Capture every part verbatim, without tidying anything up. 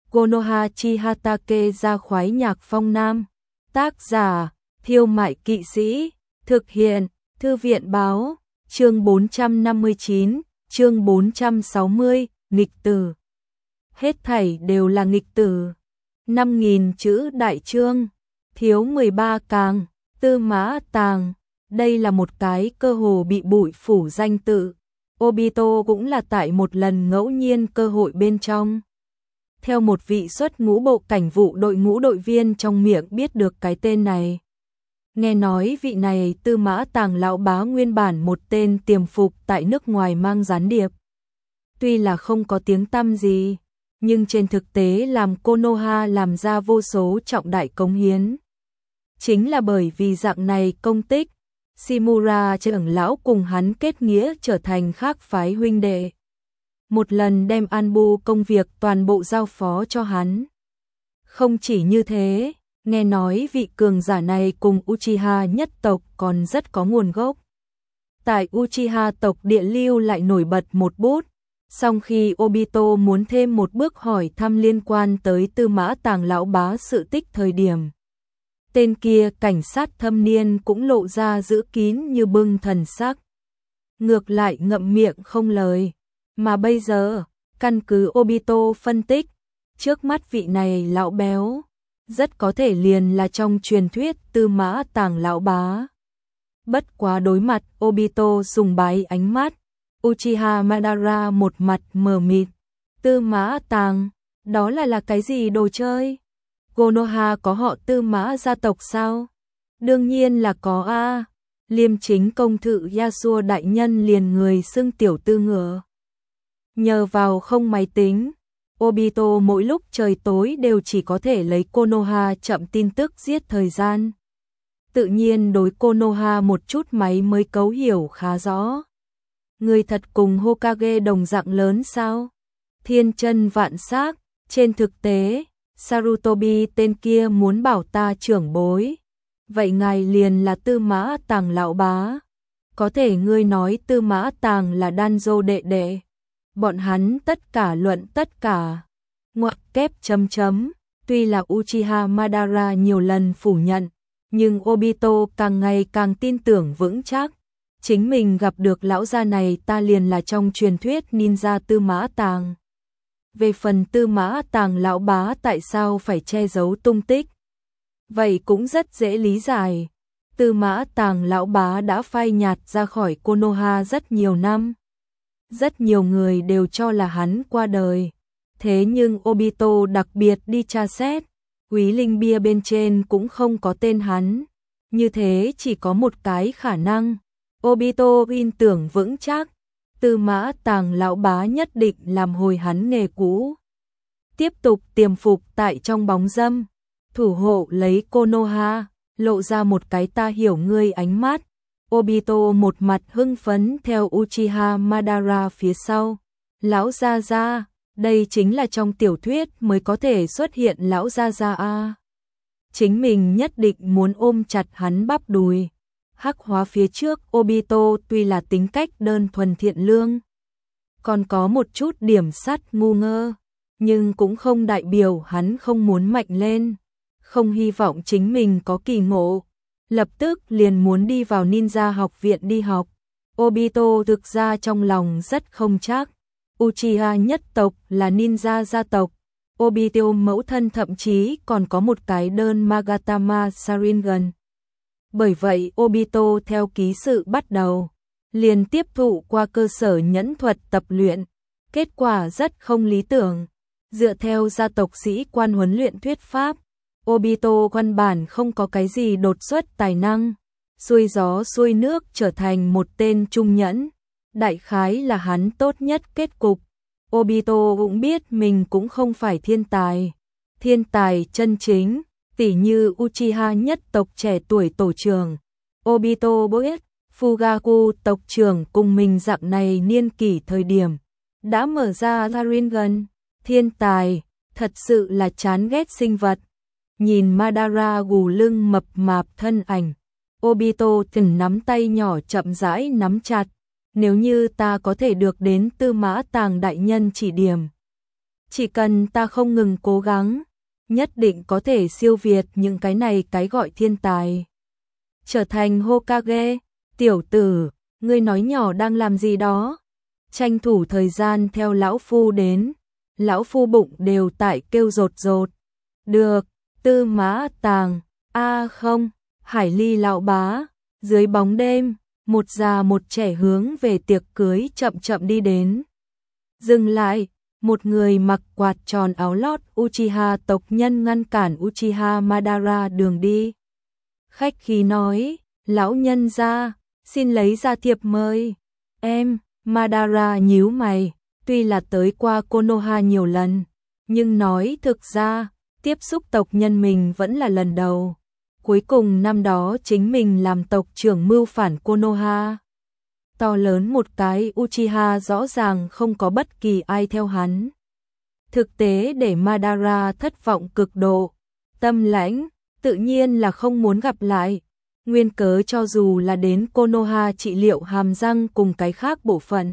Konoha Chihatake ra khoái nhạc phong nam. Tác giả, Thiêu Mại Kỵ Sĩ. Thực hiện, Thư viện báo. Chương bốn trăm năm mươi chín, chương bốn trăm sáu mươi, nghịch tử. Hết thảy đều là nghịch tử. năm nghìn chữ đại chương, thiếu mười ba càng, Tư Mã Tàng. Đây là một cái cơ hồ bị bụi phủ danh tự. Obito cũng là tại một lần ngẫu nhiên cơ hội bên trong. Theo một vị xuất ngũ bộ cảnh vụ đội ngũ đội viên trong miệng biết được cái tên này. Nghe nói vị này Tư Mã Tàng lão bá nguyên bản một tên tiềm phục tại nước ngoài mang gián điệp. Tuy là không có tiếng tăm gì, nhưng trên thực tế làm Konoha làm ra vô số trọng đại cống hiến. Chính là bởi vì dạng này công tích, Shimura trưởng lão cùng hắn kết nghĩa trở thành khác phái huynh đệ. Một lần đem Anbu công việc toàn bộ giao phó cho hắn. Không chỉ như thế, nghe nói vị cường giả này cùng Uchiha nhất tộc còn rất có nguồn gốc. Tại Uchiha tộc địa lưu lại nổi bật một bút, song khi Obito muốn thêm một bước hỏi thăm liên quan tới Tư Mã Tàng lão bá sự tích thời điểm. Tên kia cảnh sát thâm niên cũng lộ ra giữ kín như bưng thần sắc. Ngược lại ngậm miệng không lời. Mà bây giờ, căn cứ Obito phân tích, trước mắt vị này lão béo, rất có thể liền là trong truyền thuyết Tư Mã Tàng lão bá. Bất quá đối mặt Obito sùng bái ánh mắt, Uchiha Madara một mặt mờ mịt. Tư Mã Tàng, đó là là cái gì đồ chơi? Konoha có họ Tư Mã gia tộc sao? Đương nhiên là có a. Liêm chính công thự Yasuo đại nhân liền người xưng tiểu tư ngựa. Nhờ vào không máy tính, Obito mỗi lúc trời tối đều chỉ có thể lấy Konoha chậm tin tức giết thời gian. Tự nhiên đối Konoha một chút máy mới cấu hiểu khá rõ. Người thật cùng Hokage đồng dạng lớn sao? Thiên chân vạn xác, trên thực tế, Sarutobi tên kia muốn bảo ta trưởng bối. Vậy ngài liền là Tư Mã Tàng lão bá. Có thể ngươi nói Tư Mã Tàng là Danzo đệ đệ. Bọn hắn tất cả luận tất cả. Ngoặc kép chấm chấm. Tuy là Uchiha Madara nhiều lần phủ nhận, nhưng Obito càng ngày càng tin tưởng vững chắc. Chính mình gặp được lão gia này ta liền là trong truyền thuyết ninja Tư Mã Tàng. Về phần Tư Mã Tàng lão bá tại sao phải che giấu tung tích? Vậy cũng rất dễ lý giải. Tư Mã Tàng lão bá đã phai nhạt ra khỏi Konoha rất nhiều năm. Rất nhiều người đều cho là hắn qua đời. Thế nhưng Obito đặc biệt đi tra xét, quý linh bia bên trên cũng không có tên hắn. Như thế chỉ có một cái khả năng. Obito tin tưởng vững chắc, Tư Mã Tàng lão bá nhất định làm hồi hắn nghề cũ. Tiếp tục tiềm phục tại trong bóng râm, thủ hộ lấy Konoha, lộ ra một cái ta hiểu ngươi ánh mắt. Obito một mặt hưng phấn theo Uchiha Madara phía sau. Lão gia gia, đây chính là trong tiểu thuyết mới có thể xuất hiện lão gia gia a. Chính mình nhất định muốn ôm chặt hắn bắp đùi. Hắc hóa phía trước Obito tuy là tính cách đơn thuần thiện lương, còn có một chút điểm sắt ngu ngơ, nhưng cũng không đại biểu hắn không muốn mạnh lên, không hy vọng chính mình có kỳ ngộ. Lập tức liền muốn đi vào ninja học viện đi học. Obito thực ra trong lòng rất không chắc. Uchiha nhất tộc là ninja gia tộc. Obito mẫu thân thậm chí còn có một cái đơn Magatama Sharingan. Bởi vậy Obito theo ký sự bắt đầu, liền tiếp thụ qua cơ sở nhẫn thuật tập luyện. Kết quả rất không lý tưởng. Dựa theo gia tộc sĩ quan huấn luyện thuyết pháp, Obito căn bản không có cái gì đột xuất tài năng, xuôi gió xuôi nước trở thành một tên trung nhẫn. Đại khái là hắn tốt nhất kết cục. Obito cũng biết mình cũng không phải thiên tài. Thiên tài chân chính, tỉ như Uchiha nhất tộc trẻ tuổi tổ trưởng. Obito biết, Fugaku tộc trưởng cùng mình dạng này niên kỷ thời điểm, đã mở ra Sharingan. Thiên tài, thật sự là chán ghét sinh vật. Nhìn Madara gù lưng mập mạp thân ảnh, Obito từng nắm tay nhỏ chậm rãi nắm chặt. Nếu như ta có thể được đến Tư Mã Tàng đại nhân chỉ điểm, Chỉ cần ta không ngừng cố gắng, nhất định có thể siêu việt những cái này cái gọi thiên tài. Trở thành Hokage, tiểu tử, ngươi nói nhỏ đang làm gì đó? Tranh thủ thời gian theo lão phu đến, lão phu bụng đều tại kêu rột rột. Được, Tư Mã Tàng, a không, Hải Ly lão bá, dưới bóng đêm, một già một trẻ hướng về tiệc cưới chậm chậm đi đến. Dừng lại, một người mặc quạt tròn áo lót Uchiha tộc nhân ngăn cản Uchiha Madara đường đi. Khách khí nói, lão nhân gia, xin lấy ra thiệp mời. Em, Madara nhíu mày, tuy là tới qua Konoha nhiều lần, nhưng nói thực ra, tiếp xúc tộc nhân mình vẫn là lần đầu. Cuối cùng năm đó chính mình làm tộc trưởng mưu phản Konoha. To lớn một cái Uchiha rõ ràng không có bất kỳ ai theo hắn. Thực tế để Madara thất vọng cực độ, tâm lãnh, tự nhiên là không muốn gặp lại. Nguyên cớ cho dù là đến Konoha trị liệu hàm răng cùng cái khác bộ phận.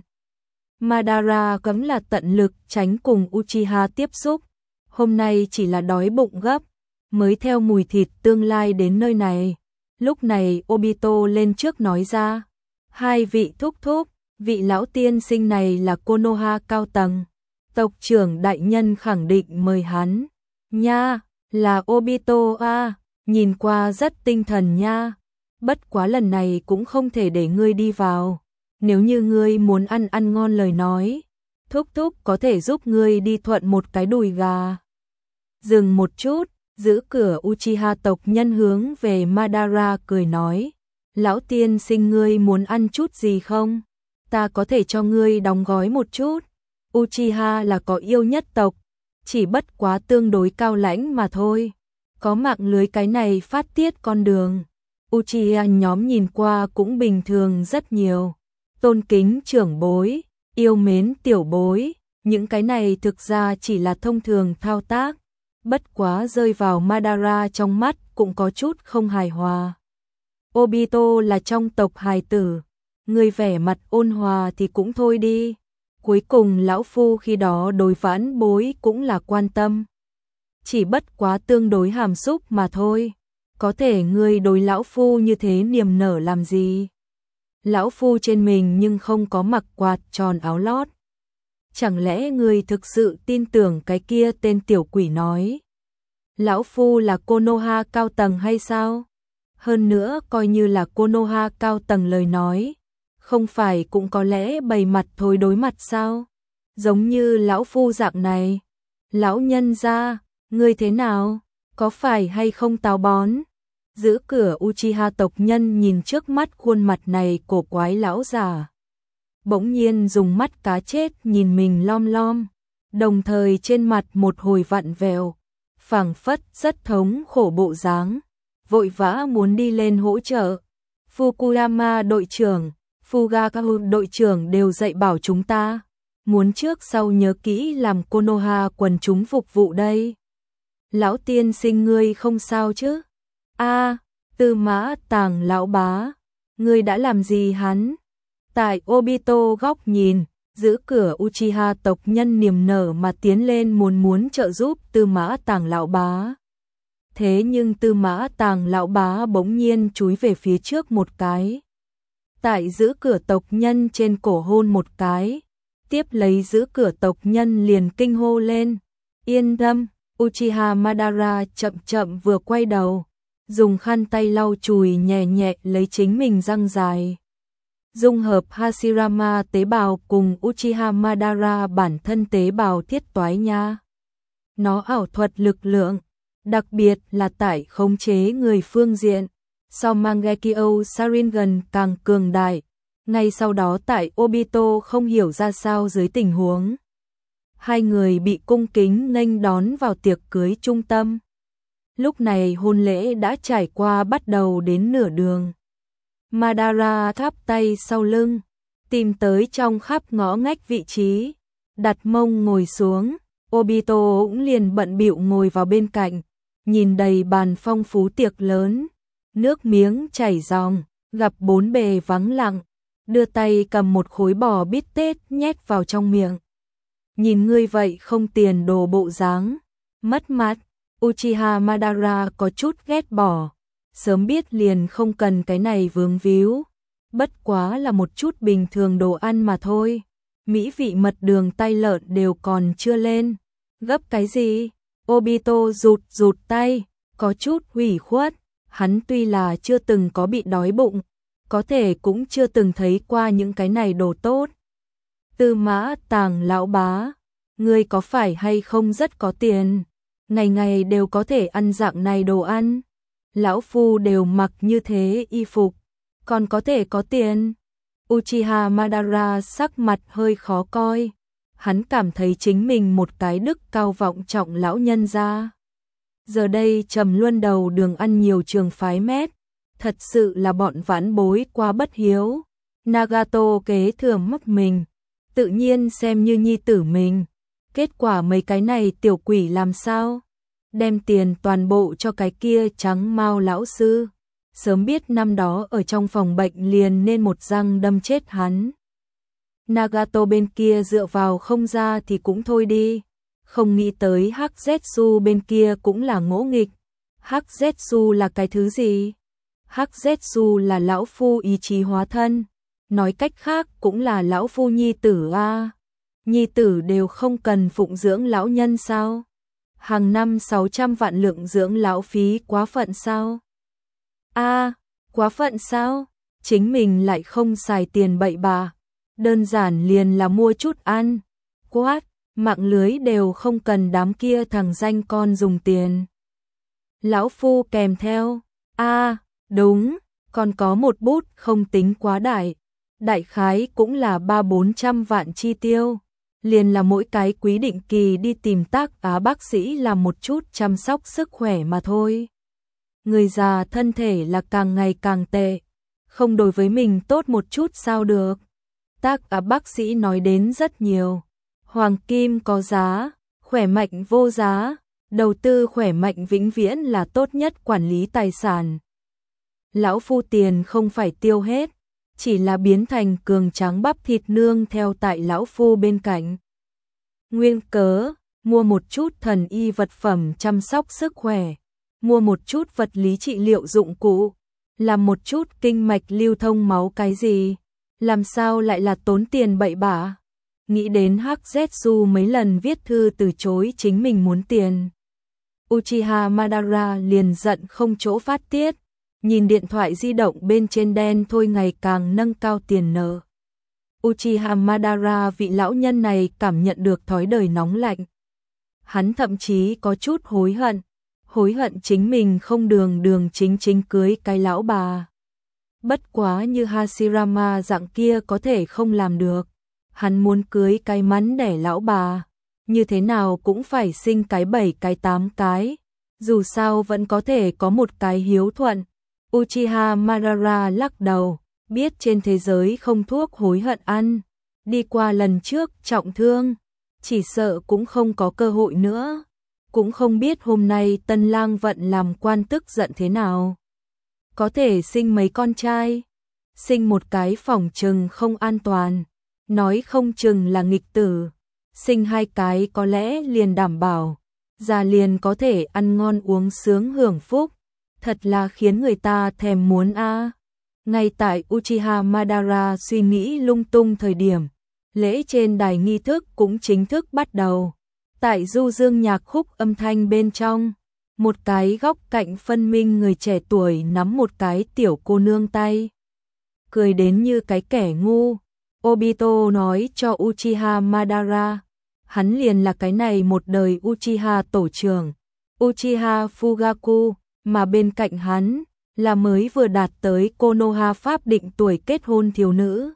Madara cấm là tận lực tránh cùng Uchiha tiếp xúc. Hôm nay chỉ là đói bụng gấp, mới theo mùi thịt tương lai đến nơi này. Lúc này Obito lên trước nói ra, hai vị thúc thúc, vị lão tiên sinh này là Konoha cao tầng. Tộc trưởng đại nhân khẳng định mời hắn. Nha, là Obito a, nhìn qua rất tinh thần nha. Bất quá lần này cũng không thể để ngươi đi vào. Nếu như ngươi muốn ăn ăn ngon lời nói, thúc thúc có thể giúp ngươi đi thuận một cái đùi gà. Dừng một chút, giữ cửa Uchiha tộc nhân hướng về Madara cười nói, lão tiên sinh ngươi muốn ăn chút gì không? Ta có thể cho ngươi đóng gói một chút. Uchiha là có yêu nhất tộc, chỉ bất quá tương đối cao lãnh mà thôi. Có mạng lưới cái này phát tiết con đường. Uchiha nhóm nhìn qua cũng bình thường rất nhiều. Tôn kính trưởng bối, yêu mến tiểu bối, những cái này thực ra chỉ là thông thường thao tác. Bất quá rơi vào Madara trong mắt cũng có chút không hài hòa. Obito là trong tộc hài tử, người vẻ mặt ôn hòa thì cũng thôi đi. Cuối cùng lão phu khi đó đối vãn bối cũng là quan tâm. Chỉ bất quá tương đối hàm xúc mà thôi. Có thể ngươi đối lão phu như thế niềm nở làm gì? Lão phu trên mình nhưng không có mặc quạt tròn áo lót. Chẳng lẽ ngươi thực sự tin tưởng cái kia tên tiểu quỷ nói? Lão phu là Konoha cao tầng hay sao? Hơn nữa coi như là Konoha cao tầng lời nói, không phải cũng có lẽ bày mặt thôi đối mặt sao? Giống như lão phu dạng này. Lão nhân gia, ngươi thế nào? Có phải hay không táo bón? Giữ cửa Uchiha tộc nhân nhìn trước mắt khuôn mặt này cổ quái lão già. Bỗng nhiên dùng mắt cá chết nhìn mình lom lom, đồng thời trên mặt một hồi vặn vẹo, phảng phất rất thống khổ bộ dáng, vội vã muốn đi lên hỗ trợ. Fukuyama đội trưởng, Fugakawa đội trưởng đều dạy bảo chúng ta, muốn trước sau nhớ kỹ làm Konoha quần chúng phục vụ đây. Lão tiên sinh ngươi không sao chứ? A, Tư Mã Tàng lão bá, ngươi đã làm gì hắn? Tại Obito góc nhìn, giữ cửa Uchiha tộc nhân niềm nở mà tiến lên muốn muốn trợ giúp Tư Mã Tàng lão bá. Thế nhưng Tư Mã Tàng lão bá bỗng nhiên chúi về phía trước một cái. Tại giữ cửa tộc nhân trên cổ hôn một cái, tiếp lấy giữ cửa tộc nhân liền kinh hô lên. Yên tâm, Uchiha Madara chậm chậm vừa quay đầu, dùng khăn tay lau chùi nhẹ nhẹ lấy chính mình răng dài. Dung hợp Hashirama tế bào cùng Uchiha Madara bản thân tế bào thiết toái nha. Nó ảo thuật lực lượng, đặc biệt là tại khống chế người phương diện, so Mangekyo Sharingan càng cường đại. Ngay sau đó tại Obito không hiểu ra sao dưới tình huống, hai người bị cung kính nghênh đón vào tiệc cưới trung tâm. Lúc này hôn lễ đã trải qua bắt đầu đến nửa đường. Madara tháp tay sau lưng, tìm tới trong khắp ngõ ngách vị trí, đặt mông ngồi xuống. Obito cũng liền bận bịu ngồi vào bên cạnh, nhìn đầy bàn phong phú tiệc lớn, nước miếng chảy ròng, gặp bốn bề vắng lặng, đưa tay cầm một khối bò bít tết nhét vào trong miệng. nhìn ngươi vậy không tiền đồ bộ dáng, mất mặt. Uchiha Madara có chút ghét bỏ, sớm biết liền không cần cái này vướng víu, bất quá là một chút bình thường đồ ăn mà thôi. Mỹ vị mật đường tay lợn đều còn chưa lên, gấp cái gì? Obito rụt rụt tay, có chút hủy khuất, hắn tuy là chưa từng có bị đói bụng, có thể cũng chưa từng thấy qua những cái này đồ tốt. Tư Mã Tàng lão bá, ngươi có phải hay không rất có tiền, ngày ngày đều có thể ăn dạng này đồ ăn, lão phu đều mặc như thế y phục, còn có thể có tiền. Uchiha Madara sắc mặt hơi khó coi, hắn cảm thấy chính mình một cái đức cao vọng trọng lão nhân gia. Giờ đây trầm luân đầu đường ăn nhiều trường phái mét, thật sự là bọn vãn bối quá bất hiếu. Nagato kế thừa mất mình, tự nhiên xem như nhi tử mình. Kết quả mấy cái này tiểu quỷ làm sao? Đem tiền toàn bộ cho cái kia trắng mao lão sư. Sớm biết năm đó ở trong phòng bệnh liền nên một răng đâm chết hắn. Nagato bên kia dựa vào không ra thì cũng thôi đi. Không nghĩ tới Hắc Zetsu bên kia cũng là ngỗ nghịch. Hắc Zetsu là cái thứ gì? Hắc Zetsu là lão phu ý chí hóa thân. Nói cách khác cũng là lão phu nhi tử a. Nhi tử đều không cần phụng dưỡng lão nhân sao? Hàng năm sáu trăm vạn lượng dưỡng lão phí quá phận sao? A, à, quá phận sao? Chính mình lại không xài tiền bậy bạ, đơn giản liền là mua chút ăn. Quát, mạng lưới đều không cần đám kia thằng danh con dùng tiền. Lão phu kèm theo, a, à, đúng, còn có một bút không tính quá đại, đại khái cũng là ba bốn trăm vạn chi tiêu. Liền là mỗi cái quý định kỳ đi tìm tác á bác sĩ làm một chút chăm sóc sức khỏe mà thôi. Người già thân thể là càng ngày càng tệ, không đối với mình tốt một chút sao được. Tác á bác sĩ nói đến rất nhiều. Hoàng kim có giá, khỏe mạnh vô giá, đầu tư khỏe mạnh vĩnh viễn là tốt nhất quản lý tài sản. Lão phu tiền không phải tiêu hết, chỉ là biến thành cường tráng bắp thịt nương theo tại lão phu bên cạnh. Nguyên cớ, mua một chút thần y vật phẩm chăm sóc sức khỏe, mua một chút vật lý trị liệu dụng cụ, làm một chút kinh mạch lưu thông máu cái gì, làm sao lại là tốn tiền bậy bạ. Nghĩ đến Hắc Zetsu mấy lần viết thư từ chối chính mình muốn tiền. Uchiha Madara liền giận không chỗ phát tiết, nhìn điện thoại di động bên trên đen thôi ngày càng nâng cao tiền nợ. Uchiha Madara vị lão nhân này cảm nhận được thói đời nóng lạnh. Hắn thậm chí có chút hối hận, hối hận chính mình không đường đường chính chính cưới cái lão bà. Bất quá như Hashirama dạng kia có thể không làm được. Hắn muốn cưới cái mắn đẻ lão bà, như thế nào cũng phải sinh cái bảy cái tám cái, dù sao vẫn có thể có một cái hiếu thuận. Uchiha Madara lắc đầu, biết trên thế giới không thuốc hối hận ăn, đi qua lần trước trọng thương, chỉ sợ cũng không có cơ hội nữa, cũng không biết hôm nay Tân Lang Vận làm quan tức giận thế nào. Có thể sinh mấy con trai, sinh một cái phỏng chừng không an toàn, nói không chừng là nghịch tử, sinh hai cái có lẽ liền đảm bảo, già liền có thể ăn ngon uống sướng hưởng phúc, thật là khiến người ta thèm muốn a. À. Ngay tại Uchiha Madara suy nghĩ lung tung thời điểm, lễ trên đài nghi thức cũng chính thức bắt đầu. Tại du dương nhạc khúc âm thanh bên trong, một cái góc cạnh phân minh người trẻ tuổi nắm một cái tiểu cô nương tay, cười đến như cái kẻ ngu. Obito nói cho Uchiha Madara, hắn liền là cái này một đời Uchiha tổ trưởng, Uchiha Fugaku, mà bên cạnh hắn là mới vừa đạt tới Konoha pháp định tuổi kết hôn thiếu nữ.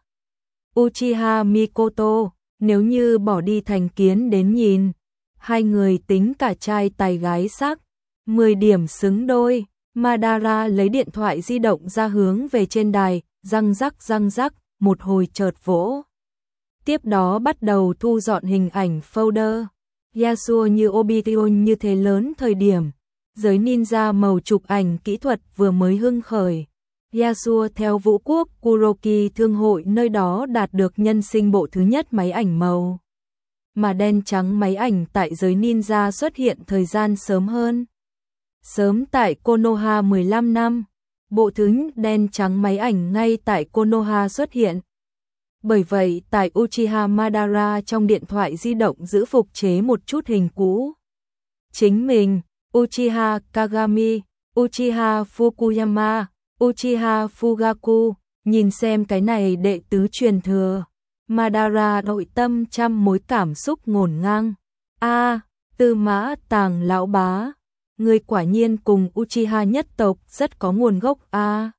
Uchiha Mikoto, nếu như bỏ đi thành kiến đến nhìn, hai người tính cả trai tài gái sắc, mười điểm xứng đôi. Madara lấy điện thoại di động ra hướng về trên đài, răng rắc răng rắc, một hồi chợt vỗ. Tiếp đó bắt đầu thu dọn hình ảnh folder. Yasuo như Obito như thế lớn thời điểm, giới ninja màu chụp ảnh kỹ thuật vừa mới hưng khởi. Yasuo theo vũ quốc Kuroki thương hội nơi đó đạt được nhân sinh bộ thứ nhất máy ảnh màu. mà đen trắng máy ảnh tại giới ninja xuất hiện thời gian sớm hơn. Sớm tại Konoha mười lăm năm, bộ thứ đen trắng máy ảnh ngay tại Konoha xuất hiện. Bởi vậy, tại Uchiha Madara trong điện thoại di động giữ phục chế một chút hình cũ. Chính mình, Uchiha Kagami, Uchiha Fukuyama, Uchiha Fugaku, nhìn xem cái này đệ tứ truyền thừa. Madara nội tâm trăm mối cảm xúc ngổn ngang. A, Tư Mã Tàng lão bá, người quả nhiên cùng Uchiha nhất tộc rất có nguồn gốc a.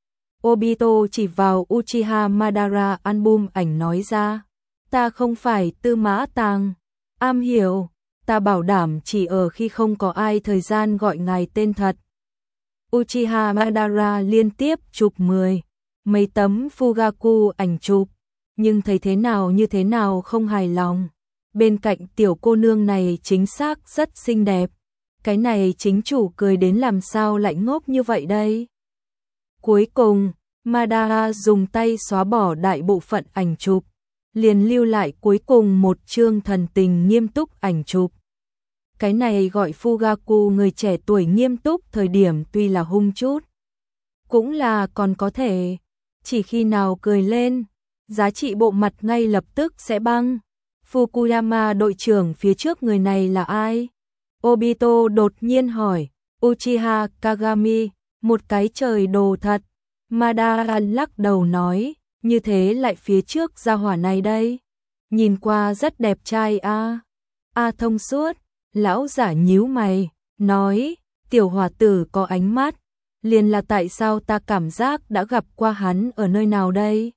Obito chỉ vào Uchiha Madara album ảnh nói ra, ta không phải Tư Mã Tàng, am hiểu, ta bảo đảm chỉ ở khi không có ai thời gian gọi ngài tên thật. Uchiha Madara liên tiếp chụp mười mấy tấm Fugaku ảnh chụp, nhưng thấy thế nào như thế nào không hài lòng. Bên cạnh tiểu cô nương này chính xác rất xinh đẹp, cái này chính chủ cười đến làm sao lại ngốc như vậy đây. Cuối cùng, Madara dùng tay xóa bỏ đại bộ phận ảnh chụp, liền lưu lại cuối cùng một chương thần tình nghiêm túc ảnh chụp. Cái này gọi Fugaku người trẻ tuổi nghiêm túc thời điểm tuy là hung chút, cũng là còn có thể, chỉ khi nào cười lên, giá trị bộ mặt ngay lập tức sẽ băng. Fukuyama đội trưởng phía trước người này là ai? Obito đột nhiên hỏi. Uchiha Kagami, một cái trời đồ thật. Madara lắc đầu nói, như thế lại phía trước gia hỏa này đây. Nhìn qua rất đẹp trai a. À. A thông suốt, lão giả nhíu mày, nói, tiểu hòa tử có ánh mắt, liền là tại sao ta cảm giác đã gặp qua hắn ở nơi nào đây?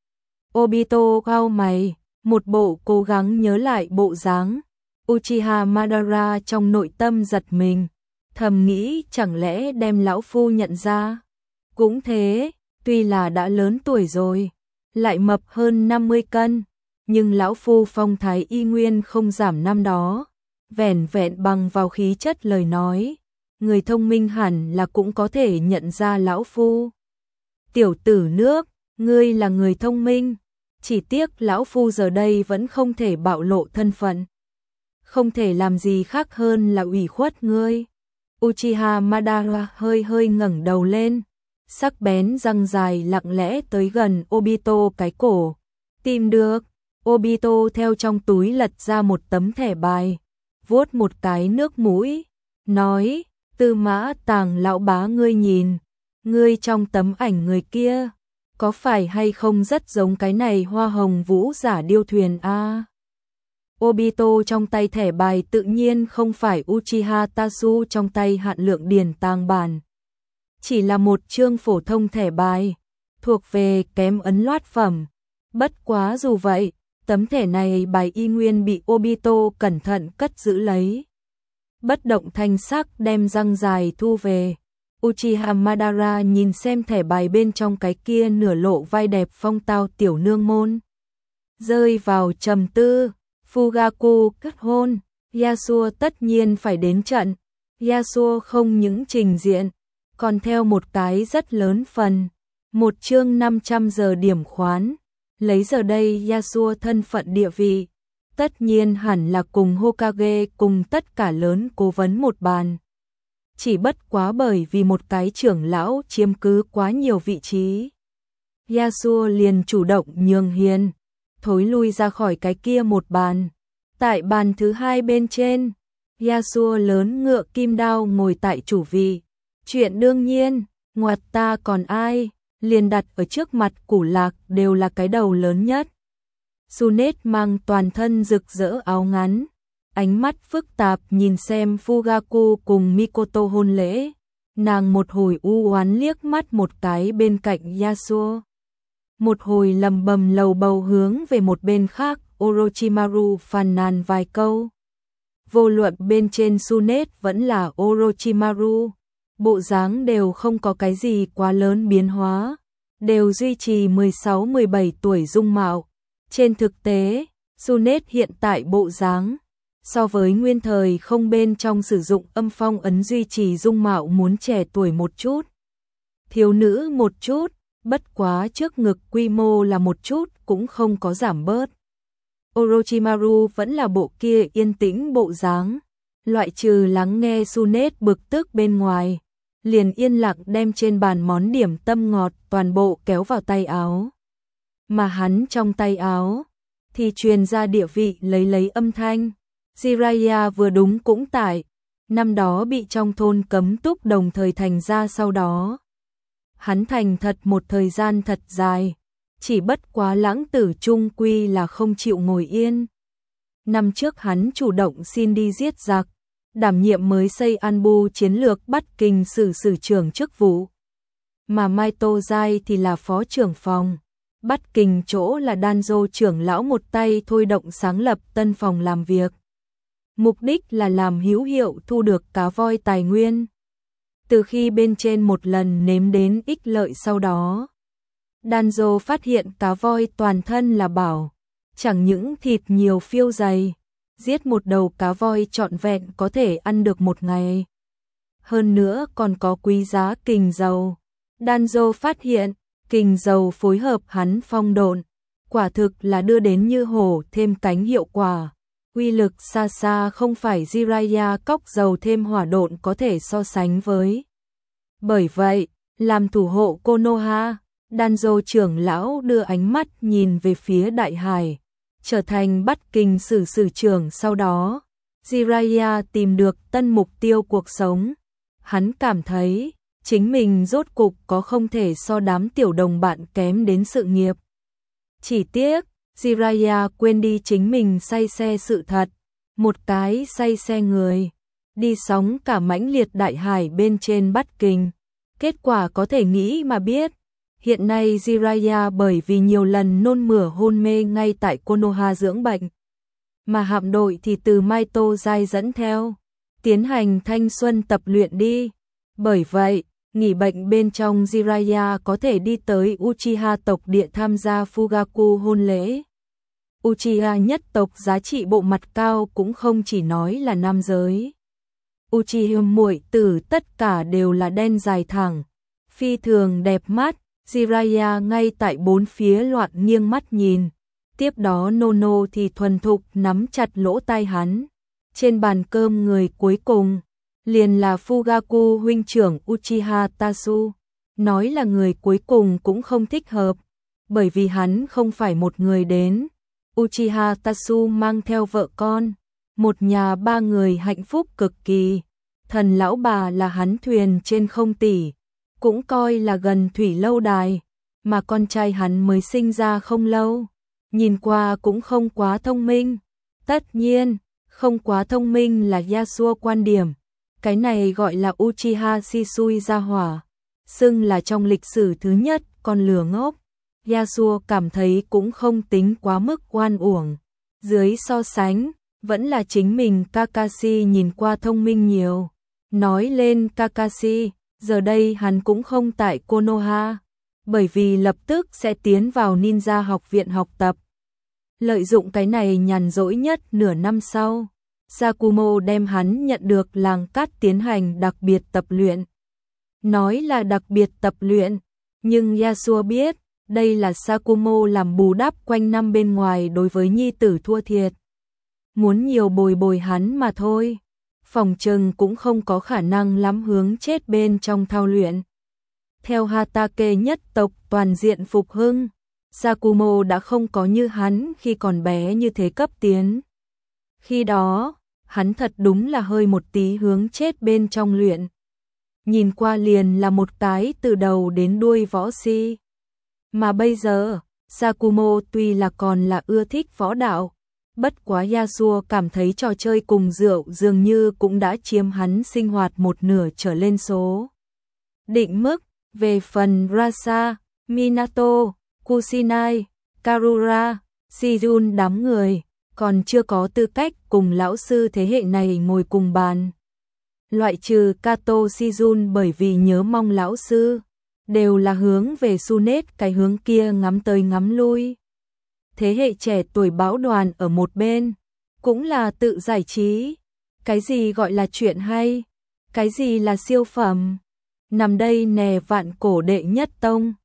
Obito cau mày, một bộ cố gắng nhớ lại bộ dáng. Uchiha Madara trong nội tâm giật mình, thầm nghĩ chẳng lẽ đem lão phu nhận ra. Cũng thế, tuy là đã lớn tuổi rồi, lại mập hơn năm mươi cân, nhưng lão phu phong thái y nguyên không giảm năm đó, vẻn vẹn bằng vào khí chất lời nói, người thông minh hẳn là cũng có thể nhận ra lão phu. Tiểu tử nước, ngươi là người thông minh, chỉ tiếc lão phu giờ đây vẫn không thể bạo lộ thân phận, không thể làm gì khác hơn là ủy khuất ngươi. Uchiha Madara hơi hơi ngẩng đầu lên, sắc bén răng dài lặng lẽ tới gần Obito cái cổ. Tìm được, Obito theo trong túi lật ra một tấm thẻ bài, vuốt một cái nước mũi, nói, Tư Mã Tàng lão bá ngươi nhìn, ngươi trong tấm ảnh người kia, có phải hay không rất giống cái này hoa hồng vũ giả điêu thuyền a? À? Obito trong tay thẻ bài tự nhiên không phải Uchiha Tatsu trong tay hạn lượng điển tàng bản. Chỉ là một chương phổ thông thẻ bài, thuộc về kém ấn loát phẩm. Bất quá dù vậy, tấm thẻ này bài y nguyên bị Obito cẩn thận cất giữ lấy. Bất động thanh sắc đem răng dài thu về. Uchiha Madara nhìn xem thẻ bài bên trong cái kia nửa lộ vai đẹp phong tao tiểu nương môn. Rơi vào trầm tư, Fugaku kết hôn, Yasuo tất nhiên phải đến trận. Yasuo không những trình diện, còn theo một cái rất lớn phần, một chương năm trăm giờ điểm khoán. Lấy giờ đây Yasuo thân phận địa vị, tất nhiên hẳn là cùng Hokage cùng tất cả lớn cố vấn một bàn. Chỉ bất quá bởi vì một cái trưởng lão chiếm cứ quá nhiều vị trí, Yasuo liền chủ động nhường hiền, thối lui ra khỏi cái kia một bàn. Tại bàn thứ hai bên trên, Yasuo lớn ngựa kim đao ngồi tại chủ vị. Chuyện đương nhiên, ngoặt ta còn ai, liền đặt ở trước mặt Củ Lạc đều là cái đầu lớn nhất. Tsunet mang toàn thân rực rỡ áo ngắn, ánh mắt phức tạp nhìn xem Fugaku cùng Mikoto hôn lễ. Nàng một hồi u oán liếc mắt một cái bên cạnh Yasuo, một hồi lầm bầm lầu bầu hướng về một bên khác Orochimaru phàn nàn vài câu. Vô luận bên trên Tsunet vẫn là Orochimaru, bộ dáng đều không có cái gì quá lớn biến hóa, đều duy trì mười sáu mười bảy tuổi dung mạo. Trên thực tế, Tsunet hiện tại bộ dáng, so với nguyên thời không bên trong sử dụng âm phong ấn duy trì dung mạo muốn trẻ tuổi một chút, thiếu nữ một chút, bất quá trước ngực quy mô là một chút cũng không có giảm bớt. Orochimaru vẫn là bộ kia yên tĩnh bộ dáng, loại trừ lắng nghe Sunet bực tức bên ngoài, liền yên lặng đem trên bàn món điểm tâm ngọt toàn bộ kéo vào tay áo. Mà hắn trong tay áo thì truyền ra địa vị lấy lấy âm thanh. Jiraiya vừa đúng cũng tại, năm đó bị trong thôn cấm túc đồng thời thành ra sau đó. Hắn thành thật một thời gian thật dài, chỉ bất quá lãng tử trung quy là không chịu ngồi yên. Năm trước hắn chủ động xin đi giết giặc, đảm nhiệm mới xây Anbu chiến lược bắt kinh sử sử trưởng chức vụ. Mà Mai Tô Giai thì là phó trưởng phòng, bắt kinh chỗ là Danzo trưởng lão một tay thôi động sáng lập tân phòng làm việc. Mục đích là làm hữu hiệu thu được cá voi tài nguyên. Từ khi bên trên một lần nếm đến ích lợi sau đó, Danzo phát hiện cá voi toàn thân là bảo, chẳng những thịt nhiều phiêu dày, giết một đầu cá voi trọn vẹn có thể ăn được một ngày. Hơn nữa còn có quý giá kình dầu. Danzo phát hiện, kình dầu phối hợp hắn phong độn, quả thực là đưa đến như hổ thêm cánh hiệu quả. Uy lực xa xa không phải Jiraiya cốc dầu thêm hỏa độn có thể so sánh với. Bởi vậy, làm thủ hộ Konoha, Danzo trưởng lão đưa ánh mắt nhìn về phía đại hải, trở thành bắt kinh sử sử trưởng sau đó. Jiraiya tìm được tân mục tiêu cuộc sống. Hắn cảm thấy, chính mình rốt cục có không thể so đám tiểu đồng bạn kém đến sự nghiệp. Chỉ tiếc, Jiraiya quên đi chính mình say xe sự thật, một cái say xe người, đi sóng cả mãnh liệt đại hải bên trên bắt kinh. Kết quả có thể nghĩ mà biết, hiện nay Jiraiya bởi vì nhiều lần nôn mửa hôn mê ngay tại Konoha dưỡng bệnh, mà hạm đội thì từ Mai Tô Giai dẫn theo, tiến hành thanh xuân tập luyện đi. Bởi vậy, nghỉ bệnh bên trong Jiraiya có thể đi tới Uchiha tộc địa tham gia Fugaku hôn lễ. Uchiha nhất tộc giá trị bộ mặt cao cũng không chỉ nói là nam giới. Uchiha muội tử tất cả đều là đen dài thẳng, phi thường đẹp mắt. Jiraiya ngay tại bốn phía loạn nghiêng mắt nhìn. Tiếp đó Nono thì thuần thục nắm chặt lỗ tai hắn. Trên bàn cơm người cuối cùng liền là Fugaku huynh trưởng Uchiha Tasu. Nói là người cuối cùng cũng không thích hợp, bởi vì hắn không phải một người đến. Uchiha Tasu mang theo vợ con, một nhà ba người hạnh phúc cực kỳ. Thần lão bà là hắn thuyền trên không tỷ, cũng coi là gần thủy lâu đài, mà con trai hắn mới sinh ra không lâu, nhìn qua cũng không quá thông minh. Tất nhiên, không quá thông minh là Yasuo quan điểm, cái này gọi là Uchiha Shisui gia hỏa, xưng là trong lịch sử thứ nhất con lừa ngốc. Yasuo cảm thấy cũng không tính quá mức oan uổng, dưới so sánh, vẫn là chính mình Kakashi nhìn qua thông minh nhiều. Nói lên Kakashi, giờ đây hắn cũng không tại Konoha, bởi vì lập tức sẽ tiến vào ninja học viện học tập. Lợi dụng cái này nhàn rỗi nhất nửa năm sau, Sakumo đem hắn nhận được làng cát tiến hành đặc biệt tập luyện. Nói là đặc biệt tập luyện, nhưng Yasuo biết, đây là Sakumo làm bù đắp quanh năm bên ngoài đối với nhi tử thua thiệt. Muốn nhiều bồi bồi hắn mà thôi. Phòng trừng cũng không có khả năng lắm hướng chết bên trong thao luyện. Theo Hatake nhất tộc toàn diện phục hưng, Sakumo đã không có như hắn khi còn bé như thế cấp tiến. Khi đó, hắn thật đúng là hơi một tí hướng chết bên trong luyện. Nhìn qua liền là một cái từ đầu đến đuôi võ si. Mà bây giờ, Sakumo tuy là còn là ưa thích võ đạo, bất quá Yasuo cảm thấy trò chơi cùng rượu dường như cũng đã chiếm hắn sinh hoạt một nửa trở lên số. Định mức, về phần Rasa, Minato, Kusinai, Karura, Shijun đám người, còn chưa có tư cách cùng lão sư thế hệ này ngồi cùng bàn. Loại trừ Kato Shijun bởi vì nhớ mong lão sư, đều là hướng về Sunet cái hướng kia ngắm tới ngắm lui. Thế hệ trẻ tuổi bão đoàn ở một bên, cũng là tự giải trí. Cái gì gọi là chuyện hay? Cái gì là siêu phẩm? Nằm đây nè vạn cổ đệ nhất tông.